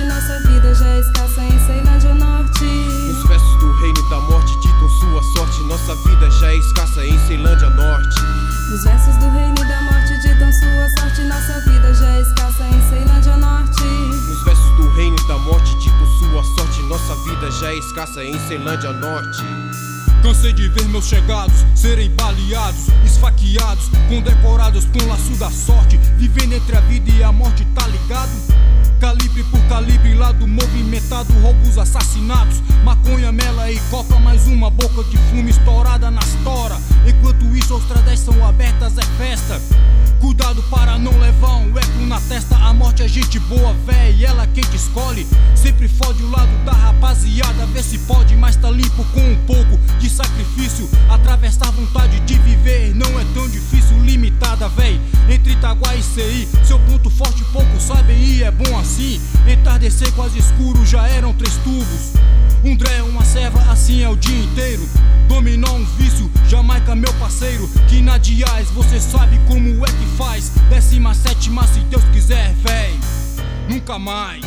nossa vida já é escassa em Ceilândia Norte. Os versos do reino da morte ditam sua sorte, nossa vida já é escassa em Ceilândia Norte. Os versos do reino da morte ditam sua sorte, nossa vida já é escassa em Ceilândia Norte. Os versos do reino da morte ditam sua sorte, nossa vida já é escassa em Ceilândia Norte. Cansei de ver meus chegados serem baleados, esfaqueados, condecorados com laço da sorte, vivendo entre a vida e a morte, tá ligado? Calibre por calibre, lado movimentado, roubos, assassinatos, maconha, mela e coca, mais uma boca de fumo estourada nas tora. Enquanto isso, outras 10 são abertas, é festa. Cuidado para não levar um eco na testa. A morte é gente boa, véi, e ela quem te escolhe. Sempre fode o lado da rapaziada, vê se pode, mas tá limpo com um pouco de sacrifício. Atravessar vontade de viver não é tão difícil, limitada, véi. Entre Itaguá e CI, seu ponto forte poucos sabem e é bom assim. Entardecer quase escuro, já eram 3 tubos. Um dré, uma serva, assim é o dia inteiro. Dominar um vício, Jamaica meu parceiro. Que na Diás você sabe como é que faz. 17ª se Deus quiser, véi, nunca mais.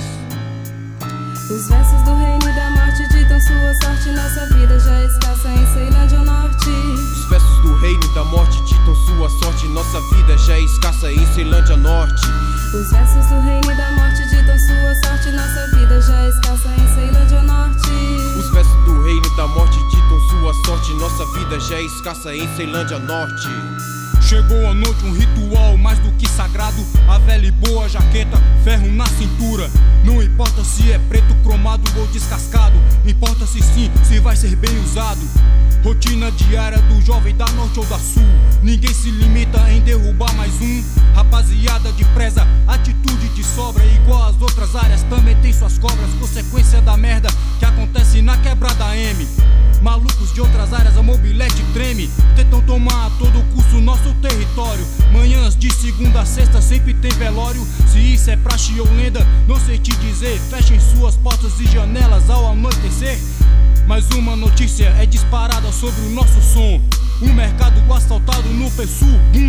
Os versos do reino da morte ditam sua sorte, nossa vida já é escassa em Ceilândia Norte. Os versos do reino da morte ditam sua sorte, nossa vida já é escassa em Ceilândia Norte. Os versos do reino da morte ditam sua sorte, nossa vida já é escassa em Ceilândia Norte. Os versos do reino da morte ditam sua sorte, nossa vida já é escassa em Ceilândia Norte. Chegou a noite, um ritual mais do que sagrado. A velha e boa jaqueta, ferro na cintura. Não importa se é preto, cromado ou descascado, importa-se sim se vai ser bem usado. Rotina diária do jovem da norte ou da sul. Ninguém se limita em derrubar mais um. Rapaziada de preza, atitude de sobra. Igual as outras áreas também tem suas cobras. Consequência da merda que acontece na quebrada M. Malucos de outras áreas, a mobilete treme. Tentam tomar a todo custo nosso território. Manhãs de segunda a sexta sempre tem velório. Se isso é praxe ou lenda, não sei te dizer. Fechem suas portas e janelas ao anoitecer. Mais uma notícia é disparada sobre o nosso som. Um mercado assaltado no Pessu,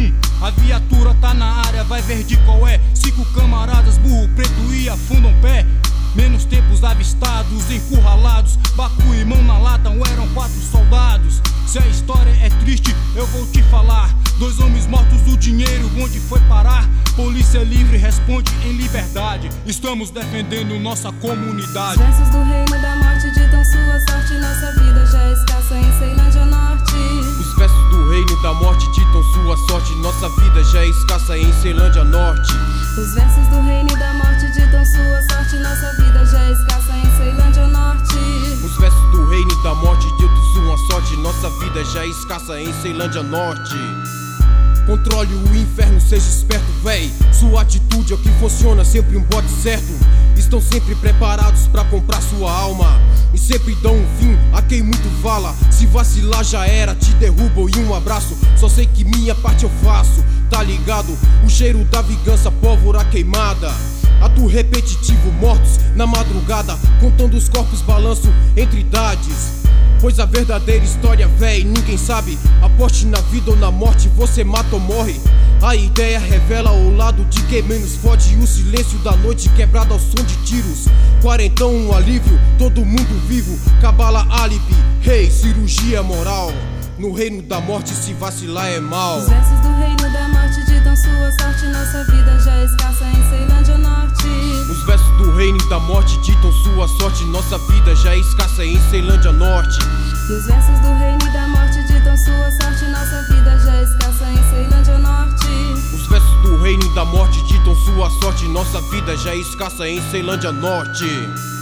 A viatura tá na área, vai ver de qual é. 5 camaradas, burro preto e afundam pé. Menos tempos avistados, encurralados, bacu e mão na lata, eram 4 soldados. Se a história é triste, eu vou te falar. 2 homens mortos, o dinheiro onde foi parar? Polícia livre responde em liberdade. Estamos defendendo nossa comunidade. Os versos do reino da morte ditam sua sorte, nossa vida já é escassa em Ceilândia Norte. Os versos do reino da morte ditam sua sorte, nossa vida já é escassa em Ceilândia Norte. Os versos do reino da morte ditam sua sorte, nossa vida já é escassa em Ceilândia Norte. Os versos do reino da morte ditam sua sorte, nossa vida já é escassa em Ceilândia Norte. Controle o inferno, seja esperto, véi. Sua atitude é o que funciona, sempre um bote certo. Estão sempre preparados pra comprar sua alma e sempre dão um fim a quem muito fala. Se vacilar já era, te derrubam e um abraço. Só sei que minha parte eu faço, tá ligado? O cheiro da vingança, pólvora queimada. Ato repetitivo, mortos na madrugada, contando os corpos, balanço entre idades. Pois a verdadeira história, véi, ninguém sabe. Aposte na vida ou na morte, você mata ou morre. A ideia revela o lado de quem menos fode. O silêncio da noite quebrado ao som de tiros. Quarentão, um alívio, todo mundo vivo. Cabala, álibi, rei, cirurgia moral. No reino da morte, se vacilar é mal. Os versos do reino da morte ditam sua sorte, nossa vida já é escassa em Ceilândia Norte. Os versos do reino da morte ditam sua sorte, nossa vida já é escassa em Ceilândia Norte. E os versos do reino da morte ditam sua sorte, nossa vida já é escassa em Ceilândia Norte. Os versos do reino da morte ditam sua sorte, nossa vida já é escassa em Ceilândia Norte.